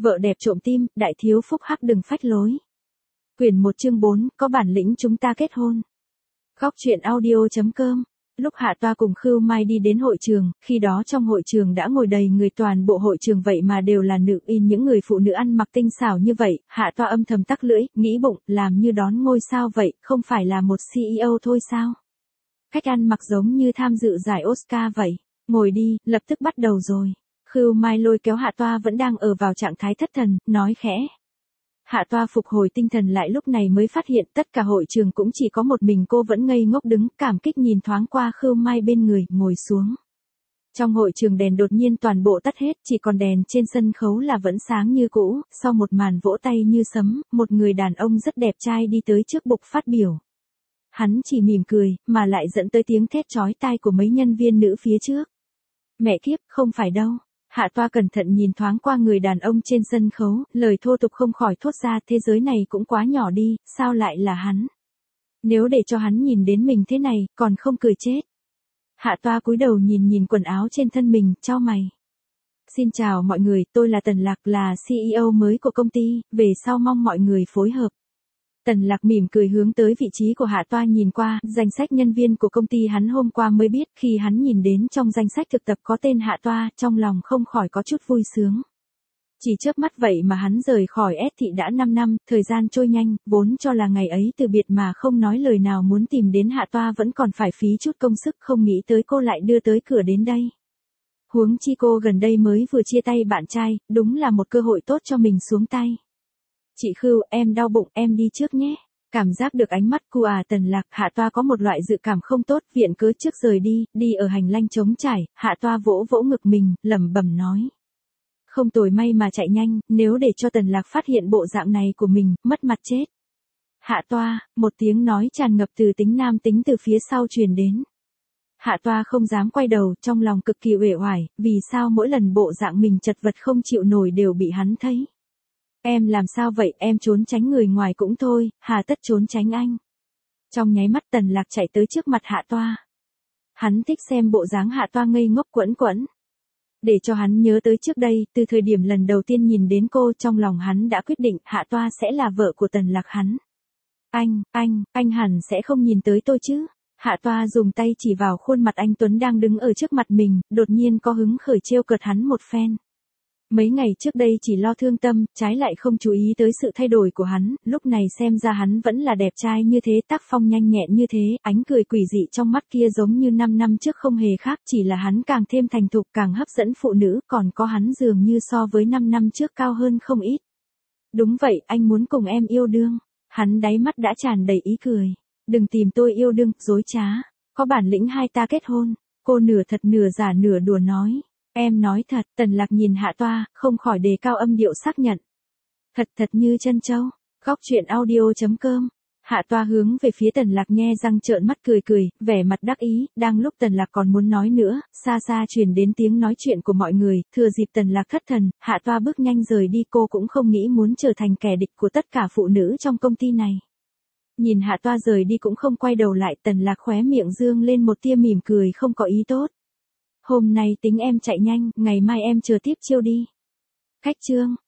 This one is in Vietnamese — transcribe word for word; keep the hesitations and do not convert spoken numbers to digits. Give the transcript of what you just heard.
Vợ đẹp trộm tim, đại thiếu phúc hắc đừng phách lối. Quyển một chương bốn, có bản lĩnh chúng ta kết hôn. Góc truyện audio.com. Lúc Hạ Toa cùng Khưu Mai đi đến hội trường, khi đó trong hội trường đã ngồi đầy người, toàn bộ hội trường vậy mà đều là nữ in, những người phụ nữ ăn mặc tinh xảo như vậy. Hạ Toa âm thầm tắc lưỡi, nghĩ bụng, làm như đón ngôi sao vậy, không phải là một xê e ô thôi sao? Cách ăn mặc giống như tham dự giải Oscar vậy. Ngồi đi, lập tức bắt đầu rồi. Khưu Mai lôi kéo Hạ Toa vẫn đang ở vào trạng thái thất thần, nói khẽ. Hạ Toa phục hồi tinh thần lại, lúc này mới phát hiện tất cả hội trường cũng chỉ có một mình cô vẫn ngây ngốc đứng, cảm kích nhìn thoáng qua Khưu Mai bên người, ngồi xuống. Trong hội trường đèn đột nhiên toàn bộ tắt hết, chỉ còn đèn trên sân khấu là vẫn sáng như cũ. Sau một màn vỗ tay như sấm, một người đàn ông rất đẹp trai đi tới trước bục phát biểu. Hắn chỉ mỉm cười, mà lại dẫn tới tiếng thét chói tai của mấy nhân viên nữ phía trước. Mẹ kiếp, không phải đâu. Hạ Toa cẩn thận nhìn thoáng qua người đàn ông trên sân khấu, lời thô tục không khỏi thốt ra, thế giới này cũng quá nhỏ đi, sao lại là hắn? Nếu để cho hắn nhìn đến mình thế này, còn không cười chết. Hạ Toa cúi đầu nhìn nhìn quần áo trên thân mình, chau mày. Xin chào mọi người, tôi là Tần Lạc, là xê e ô mới của công ty, về sau mong mọi người phối hợp. Tần Lạc mỉm cười hướng tới vị trí của Hạ Toa nhìn qua, danh sách nhân viên của công ty hắn hôm qua mới biết, khi hắn nhìn đến trong danh sách thực tập có tên Hạ Toa, trong lòng không khỏi có chút vui sướng. Chỉ chớp mắt vậy mà hắn rời khỏi S thị đã năm năm, thời gian trôi nhanh, vốn cho là ngày ấy từ biệt mà không nói lời nào muốn tìm đến Hạ Toa vẫn còn phải phí chút công sức, không nghĩ tới cô lại đưa tới cửa đến đây. Huống chi cô gần đây mới vừa chia tay bạn trai, đúng là một cơ hội tốt cho mình xuống tay. Chị Khưu, em đau bụng, em đi trước nhé. Cảm giác được ánh mắt của à Tần Lạc, Hạ Toa có một loại dự cảm không tốt, viện cớ trước rời đi, đi ở hành lang trống trải, Hạ Toa vỗ vỗ ngực mình, lẩm bẩm nói. Không tồi, may mà chạy nhanh, nếu để cho Tần Lạc phát hiện bộ dạng này của mình, mất mặt chết. Hạ Toa, một tiếng nói tràn ngập từ tính nam tính từ phía sau truyền đến. Hạ Toa không dám quay đầu, trong lòng cực kỳ uể oải, vì sao mỗi lần bộ dạng mình chật vật không chịu nổi đều bị hắn thấy. Em làm sao vậy, em trốn tránh người ngoài cũng thôi, hà tất trốn tránh anh. Trong nháy mắt Tần Lạc chạy tới trước mặt Hạ Toa. Hắn thích xem bộ dáng Hạ Toa ngây ngốc quẫn quẫn. Để cho hắn nhớ tới trước đây, từ thời điểm lần đầu tiên nhìn đến cô, trong lòng hắn đã quyết định Hạ Toa sẽ là vợ của Tần Lạc hắn. Anh, anh, anh hẳn sẽ không nhìn tới tôi chứ. Hạ Toa dùng tay chỉ vào khuôn mặt anh Tuấn đang đứng ở trước mặt mình, đột nhiên có hứng khởi trêu cợt hắn một phen. Mấy ngày trước đây chỉ lo thương tâm, trái lại không chú ý tới sự thay đổi của hắn, lúc này xem ra hắn vẫn là đẹp trai như thế, tác phong nhanh nhẹn như thế, ánh cười quỷ dị trong mắt kia giống như năm năm trước không hề khác, chỉ là hắn càng thêm thành thục, càng hấp dẫn phụ nữ, còn có hắn dường như so với năm năm trước cao hơn không ít. Đúng vậy, anh muốn cùng em yêu đương. Hắn đáy mắt đã tràn đầy ý cười. Đừng tìm tôi yêu đương, dối trá. Có bản lĩnh hai ta kết hôn. Cô nửa thật nửa giả nửa đùa nói. Em nói thật. Tần Lạc nhìn Hạ Toa, không khỏi đề cao âm điệu xác nhận. Thật thật như chân châu. Góc truyện audio.com. Hạ Toa hướng về phía Tần Lạc nhe răng trợn mắt cười cười, vẻ mặt đắc ý. Đang lúc Tần Lạc còn muốn nói nữa, xa xa truyền đến tiếng nói chuyện của mọi người, thừa dịp Tần Lạc thất thần, Hạ Toa bước nhanh rời đi, cô cũng không nghĩ muốn trở thành kẻ địch của tất cả phụ nữ trong công ty này. Nhìn Hạ Toa rời đi cũng không quay đầu lại, Tần Lạc khóe miệng dương lên một tia mỉm cười không có ý tốt. Hôm nay tính em chạy nhanh, ngày mai em chờ tiếp chiêu đi. Cách chương.